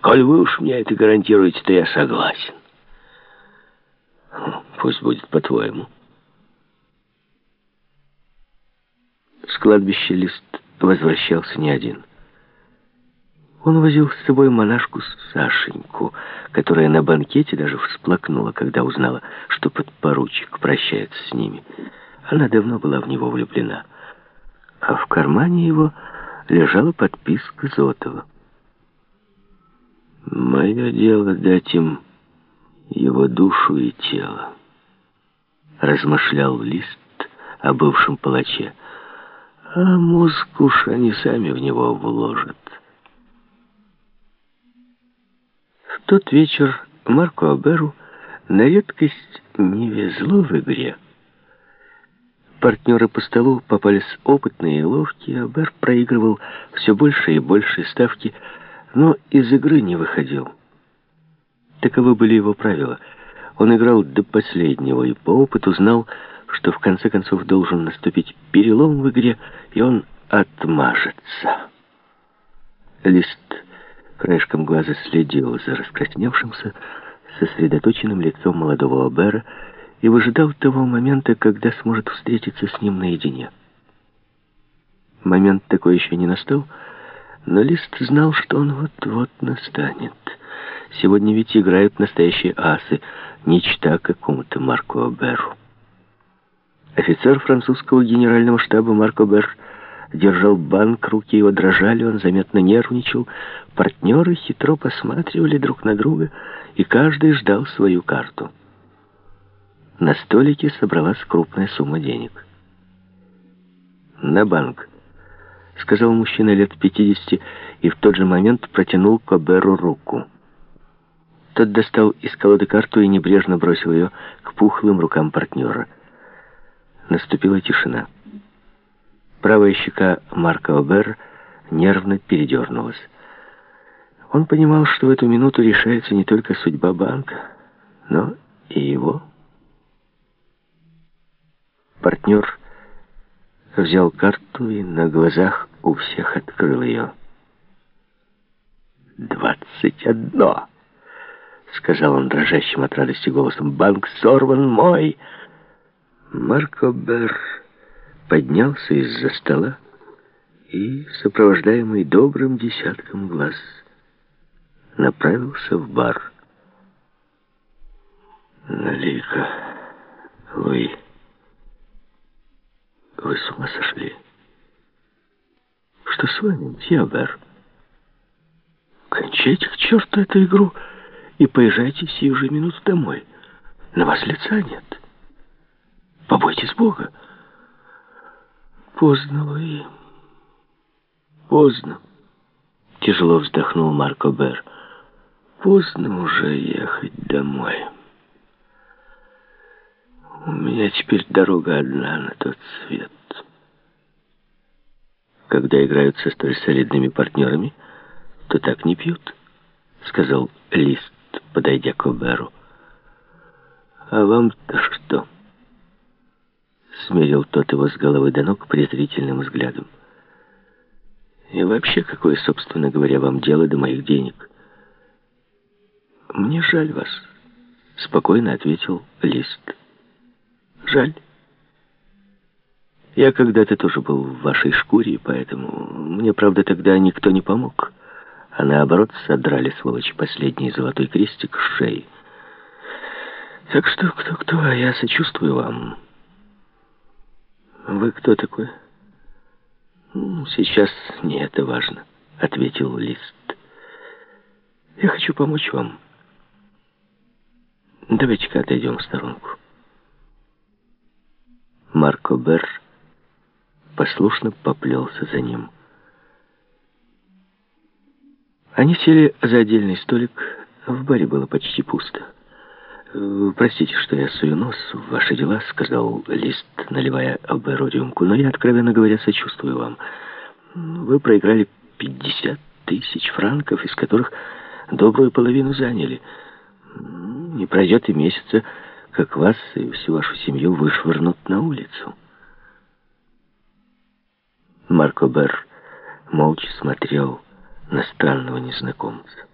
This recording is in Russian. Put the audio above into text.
Коль вы уж мне это гарантируете, то я согласен. Пусть будет по-твоему. С кладбища Лист возвращался не один. Он возил с собой монашку Сашеньку, которая на банкете даже всплакнула, когда узнала, что подпоручик прощается с ними. Она давно была в него влюблена. А в кармане его лежала подписка Зотова. «Мое дело дать им его душу и тело», — размышлял Лист о бывшем палаче. «А мозг уж они сами в него вложат». В тот вечер Марку Оберу на редкость не везло в игре. Партнеры по столу попались опытные и ловкие. Обер проигрывал все больше и больше ставки, но из игры не выходил. Таковы были его правила. Он играл до последнего и по опыту знал, что в конце концов должен наступить перелом в игре, и он отмажется. Лист краешком глаза следил за раскрасневшимся, сосредоточенным лицом молодого Обера и выжидал того момента, когда сможет встретиться с ним наедине. Момент такой еще не настал, но Лист знал, что он вот-вот настанет. Сегодня ведь играют настоящие асы, не чета какому-то Марку Оберу. Офицер французского генерального штаба Марк Обер держал банк, руки его дрожали, он заметно нервничал. Партнеры хитро посматривали друг на друга, и каждый ждал свою карту. На столике собралась крупная сумма денег. «На банк», — сказал мужчина лет 50, и в тот же момент протянул к Оберу руку. Тот достал из колоды карту и небрежно бросил ее к пухлым рукам партнера. Наступила тишина. Правая щека Марка Обера нервно передернулась. Он понимал, что в эту минуту решается не только судьба банка, но и его. Партнер взял карту и на глазах у всех открыл ее. 21, сказал он дрожащим от радости голосом. «Банк сорван мой!» Марк Обер поднялся из-за стола и, сопровождаемый добрым десятком глаз, направился в бар. «Налей-ка, Луи, вы с ума сошли? Что с вами, мсье Обер? Кончайте к черту эту игру и поезжайте сию же минуту домой. На вас лица нет. Побойтесь Бога». «Поздно, Луи, поздно», — тяжело вздохнул Марк Обер. «Поздно уже ехать домой. У меня теперь дорога одна на тот свет». «Когда играют со столь солидными партнерами, то так не пьют», — сказал Лист, подойдя к Оберу. «А вам-то что?» — смерил тот его с головы до ног презрительным взглядом. «И вообще, какое, собственно говоря, вам дело до моих денег?» «Мне жаль вас», — спокойно ответил Лист. «Жаль. Я когда-то тоже был в вашей шкуре, поэтому мне, правда, тогда никто не помог, а наоборот содрали, сволочи, последний золотой крестик с шеи. Так что кто-кто, а я сочувствую вам». «Вы кто такой?» «Сейчас не это важно», — ответил Лист. «Я хочу помочь вам. Давайте-ка отойдем в сторонку». Марк Обер послушно поплелся за ним. Они сели за отдельный столик. В баре было почти пусто. «Простите, что я сую нос в ваши дела», — сказал Лист, наливая Оберу рюмку. «Но я, откровенно говоря, сочувствую вам. Вы проиграли 50 000 франков, из которых добрую половину заняли. Не пройдет и месяца, как вас и всю вашу семью вышвырнут на улицу». Марк Обер молча смотрел на странного незнакомца.